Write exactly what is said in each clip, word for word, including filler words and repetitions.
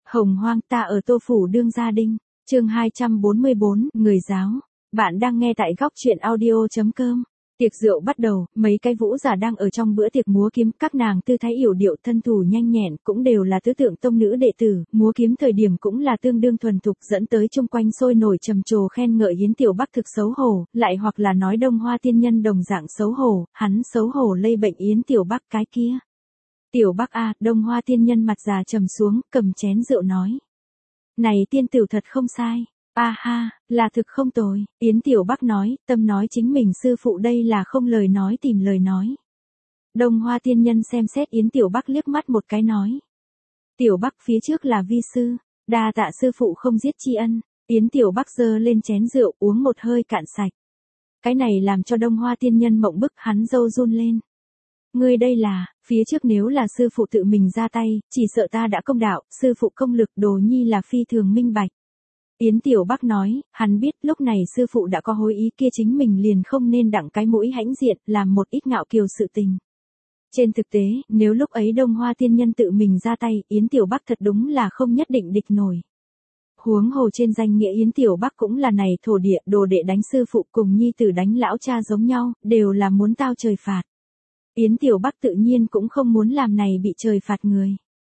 Hồng hoang ta ở Tô Phủ Đương Gia Đinh, chương hai trăm bốn mươi bốn, người giáo. Bạn đang nghe tại góc truyện audio.com. Tiệc rượu bắt đầu, mấy cái vũ giả đang ở trong bữa tiệc múa kiếm, các nàng tư thái yểu điệu thân thủ nhanh nhẹn, cũng đều là tứ tượng tông nữ đệ tử, múa kiếm thời điểm cũng là tương đương thuần thục, dẫn tới chung quanh sôi nổi trầm trồ khen ngợi Yến Tiểu Bắc thực xấu hổ, lại hoặc là nói Đông Hoa tiên nhân đồng dạng xấu hổ, hắn xấu hổ lây bệnh Yến Tiểu Bắc cái kia. Tiểu Bắc a, Đông Hoa tiên nhân mặt già trầm xuống, cầm chén rượu nói: "Này tiên tử thật không sai." "A ha, là thực không tồi." Yến Tiểu Bắc nói, tâm nói chính mình sư phụ đây là không lời nói tìm lời nói. Đông Hoa tiên nhân xem xét Yến Tiểu Bắc liếc mắt một cái nói: "Tiểu Bắc phía trước là vi sư, đa tạ sư phụ không giết tri ân." Yến Tiểu Bắc giơ lên chén rượu uống một hơi cạn sạch. Cái này làm cho Đông Hoa tiên nhân mộng bức, hắn râu run lên. "Ngươi đây là, phía trước nếu là sư phụ tự mình ra tay, chỉ sợ ta đã công đạo, sư phụ công lực đồ nhi là phi thường minh bạch." Yến Tiểu Bắc nói, hắn biết lúc này sư phụ đã có hối ý kia, chính mình liền không nên đặng cái mũi hãnh diện, làm một ít ngạo kiều sự tình. Trên thực tế, nếu lúc ấy Đông Hoa tiên nhân tự mình ra tay, Yến Tiểu Bắc thật đúng là không nhất định địch nổi. Huống hồ trên danh nghĩa Yến Tiểu Bắc cũng là này thổ địa, đồ đệ đánh sư phụ cùng nhi tử đánh lão cha giống nhau, đều là muốn tao trời phạt. Yến Tiểu Bắc tự nhiên cũng không muốn làm này bị trời phạt người.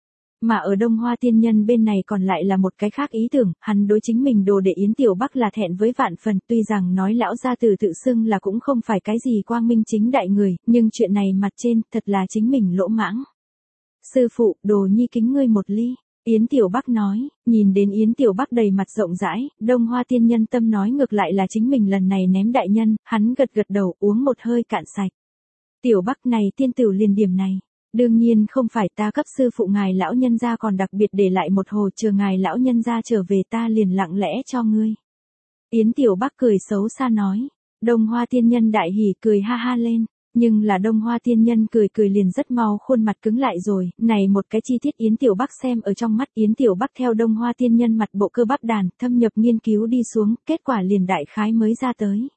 Mà ở Đông Hoa tiên nhân bên này còn lại là một cái khác ý tưởng, hắn đối chính mình đồ đệ Yến Tiểu Bắc là thẹn với vạn phần, tuy rằng nói lão gia tử tự xưng là cũng không phải cái gì quang minh chính đại người, nhưng chuyện này mặt trên, thật là chính mình lỗ mãng. "Sư phụ, đồ nhi kính ngươi một ly." Yến Tiểu Bắc nói, nhìn đến Yến Tiểu Bắc đầy mặt rộng rãi, Đông Hoa tiên nhân tâm nói ngược lại là chính mình lần này ném đại nhân, hắn gật gật đầu uống một hơi cạn sạch. "Tiểu Bắc này tiên tử liền điểm này. Đương nhiên không phải, ta cấp sư phụ ngài lão nhân gia còn đặc biệt để lại một hồ, chờ ngài lão nhân gia trở về ta liền lặng lẽ cho ngươi." Yến Tiểu Bắc cười xấu xa nói. Đông Hoa tiên nhân đại hỉ cười ha ha lên, nhưng là Đông Hoa tiên nhân cười cười liền rất mau khuôn mặt cứng lại rồi, này một cái chi tiết Yến Tiểu Bắc xem ở trong mắt, Yến Tiểu Bắc theo Đông Hoa tiên nhân mặt bộ cơ bắp đàn, thâm nhập nghiên cứu đi xuống, kết quả liền đại khái mới ra tới.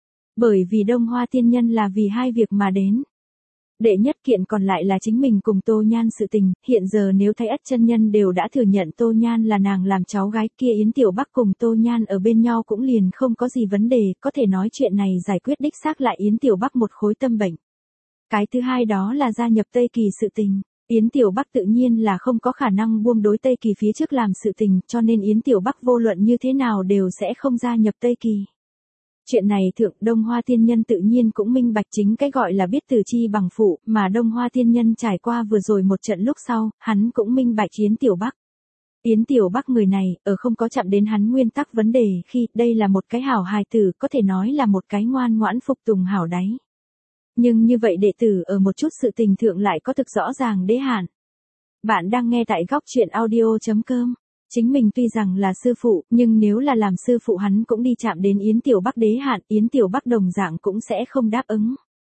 Bởi vì Đông Hoa tiên nhân là vì hai việc mà đến. Đệ nhất kiện còn lại là chính mình cùng Tô Nhan sự tình, hiện giờ nếu Thái Ất chân nhân đều đã thừa nhận Tô Nhan là nàng làm cháu gái kia, Yến Tiểu Bắc cùng Tô Nhan ở bên nhau cũng liền không có gì vấn đề, có thể nói chuyện này giải quyết đích xác lại Yến Tiểu Bắc một khối tâm bệnh. Cái thứ hai đó là gia nhập Tây Kỳ sự tình. Yến Tiểu Bắc tự nhiên là không có khả năng buông đối Tây Kỳ phía trước làm sự tình, cho nên Yến Tiểu Bắc vô luận như thế nào đều sẽ không gia nhập Tây Kỳ. Chuyện này thượng Đông Hoa tiên nhân tự nhiên cũng minh bạch, chính cái gọi là biết từ chi bằng phụ, mà Đông Hoa tiên nhân trải qua vừa rồi một trận lúc sau, hắn cũng minh bạch Yến Tiểu Bắc. Yến Tiểu Bắc người này, ở không có chạm đến hắn nguyên tắc vấn đề khi, đây là một cái hảo hài tử, có thể nói là một cái ngoan ngoãn phục tùng hảo đáy. Nhưng như vậy đệ tử ở một chút sự tình thượng lại có thực rõ ràng đế hạn. Bạn đang nghe tại góc truyện audio.com. Chính mình tuy rằng là sư phụ, nhưng nếu là làm sư phụ hắn cũng đi chạm đến Yến Tiểu Bắc đế hạn, Yến Tiểu Bắc đồng dạng cũng sẽ không đáp ứng.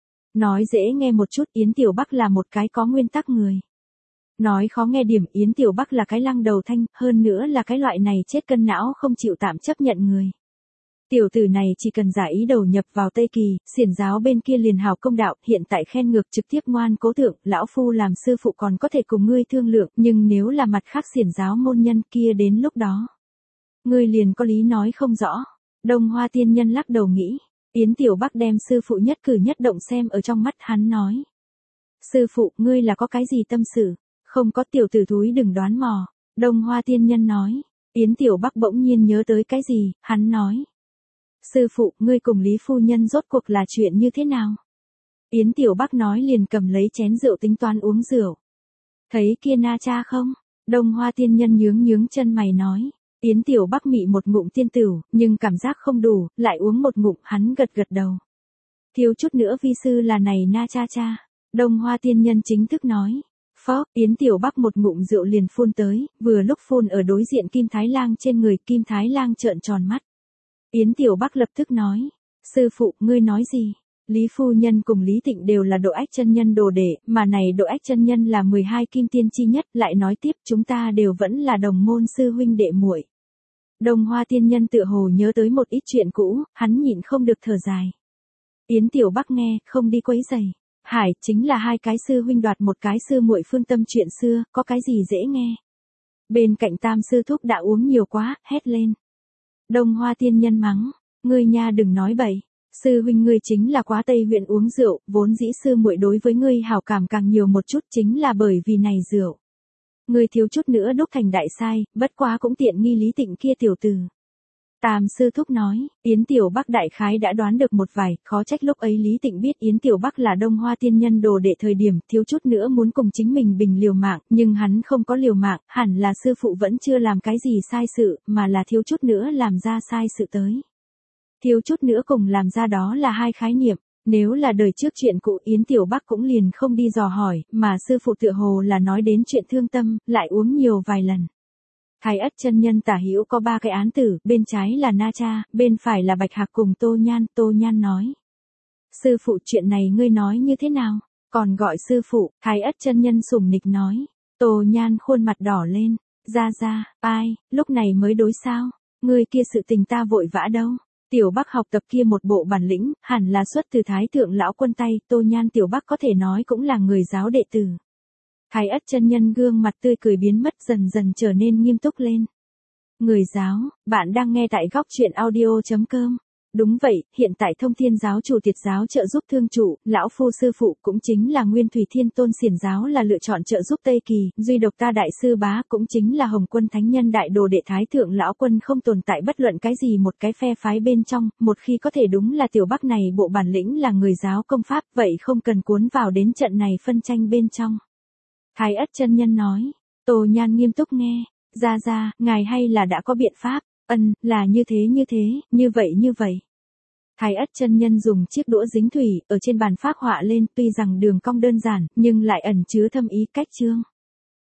Nói dễ nghe một chút, Yến Tiểu Bắc là một cái có nguyên tắc người. Nói khó nghe điểm, Yến Tiểu Bắc là cái lăng đầu thanh, hơn nữa là cái loại này chết cân não không chịu tạm chấp nhận người. Tiểu tử này chỉ cần giả ý đầu nhập vào Tây Kỳ, xiển giáo bên kia liền hào công đạo, hiện tại khen ngược trực tiếp ngoan cố thượng, lão phu làm sư phụ còn có thể cùng ngươi thương lượng, nhưng nếu là mặt khác xiển giáo môn nhân kia đến lúc đó, ngươi liền có lý nói không rõ. Đông Hoa tiên nhân lắc đầu nghĩ, Yến Tiểu Bắc đem sư phụ nhất cử nhất động xem ở trong mắt, hắn nói: "Sư phụ, ngươi là có cái gì tâm sự?" "Không có, tiểu tử thúi đừng đoán mò." Đông Hoa tiên nhân nói. Yến Tiểu Bắc bỗng nhiên nhớ tới cái gì, hắn nói: "Sư phụ, ngươi cùng Lý phu nhân rốt cuộc là chuyện như thế nào?" Yến Tiểu Bắc nói liền cầm lấy chén rượu tính toán uống rượu. "Thấy kia na cha không?" Đông Hoa tiên nhân nhướng nhướng chân mày nói. Yến Tiểu Bắc mị một ngụm tiên tửu, nhưng cảm giác không đủ, lại uống một ngụm, hắn gật gật đầu. "Thiếu chút nữa vi sư là này na cha cha." Đông Hoa tiên nhân chính thức nói. Phó, Yến Tiểu Bắc một ngụm rượu liền phun tới, vừa lúc phun ở đối diện Kim Thái Lang trên người, Kim Thái Lang trợn tròn mắt. Yến Tiểu Bắc lập tức nói: "Sư phụ, ngươi nói gì?" Lý phu nhân cùng Lý Tịnh đều là Độ Ách chân nhân đồ đệ, mà này Độ Ách chân nhân là mười hai kim tiên chi nhất, lại nói tiếp chúng ta đều vẫn là đồng môn sư huynh đệ muội. Đông Hoa tiên nhân tựa hồ nhớ tới một ít chuyện cũ, hắn nhịn không được thở dài. Yến Tiểu Bắc nghe, không đi quấy rầy. Hải, chính là hai cái sư huynh đoạt một cái sư muội phương tâm chuyện xưa, có cái gì dễ nghe. Bên cạnh Tam sư thúc đã uống nhiều quá, hét lên. Đông Hoa tiên nhân mắng, ngươi nha đừng nói bậy, sư huynh ngươi chính là quá Tây huyện uống rượu, vốn dĩ sư muội đối với ngươi hảo cảm càng nhiều một chút chính là bởi vì này rượu. Ngươi thiếu chút nữa đúc thành đại sai, bất quá cũng tiện nghi Lý Tịnh kia tiểu tử. Tam sư thúc nói, Yến Tiểu Bắc đại khái đã đoán được một vài, khó trách lúc ấy Lý Tịnh biết Yến Tiểu Bắc là Đông Hoa tiên nhân đồ đệ thời điểm, thiếu chút nữa muốn cùng chính mình bình liều mạng, nhưng hắn không có liều mạng, hẳn là sư phụ vẫn chưa làm cái gì sai sự, mà là thiếu chút nữa làm ra sai sự tới. Thiếu chút nữa cùng làm ra đó là hai khái niệm, nếu là đời trước chuyện cũ Yến Tiểu Bắc cũng liền không đi dò hỏi, mà sư phụ tựa hồ là nói đến chuyện thương tâm, lại uống nhiều vài lần. Thái Ất chân nhân tả hữu có ba cái án tử, bên trái là Na Cha, bên phải là Bạch Hạc cùng Tô Nhan, Tô Nhan nói. Sư phụ chuyện này ngươi nói như thế nào? Còn gọi sư phụ, Thái Ất chân nhân sủng nịch nói. Tô Nhan khuôn mặt đỏ lên, ra ra, ai, lúc này mới đối sao? Ngươi kia sự tình ta vội vã đâu? Tiểu Bắc học tập kia một bộ bản lĩnh, hẳn là xuất từ Thái thượng lão quân tay, Tô Nhan Tiểu Bắc có thể nói cũng là người giáo đệ tử. Thái Ất chân nhân gương mặt tươi cười biến mất dần dần trở nên nghiêm túc lên. Người giáo, bạn đang nghe tại góc truyện audio chấm com. Đúng vậy, hiện tại Thông Thiên giáo chủ Tiệt giáo trợ giúp thương chủ, lão phu sư phụ cũng chính là Nguyên Thủy Thiên Tôn Xiển giáo là lựa chọn trợ giúp Tây Kỳ, duy độc ta đại sư bá cũng chính là Hồng Quân Thánh Nhân đại đồ đệ Thái thượng lão quân không tồn tại bất luận cái gì một cái phe phái bên trong, một khi có thể đúng là Tiểu Bắc này bộ bản lĩnh là người giáo công pháp, vậy không cần cuốn vào đến trận này phân tranh bên trong. Thái Ất chân nhân nói, Tô Nhan nghiêm túc nghe, ra ra, ngài hay là đã có biện pháp, ân, là như thế như thế, như vậy như vậy. Thái Ất chân nhân dùng chiếc đũa dính thủy, ở trên bàn phác họa lên, tuy rằng đường cong đơn giản, nhưng lại ẩn chứa thâm ý cách chương.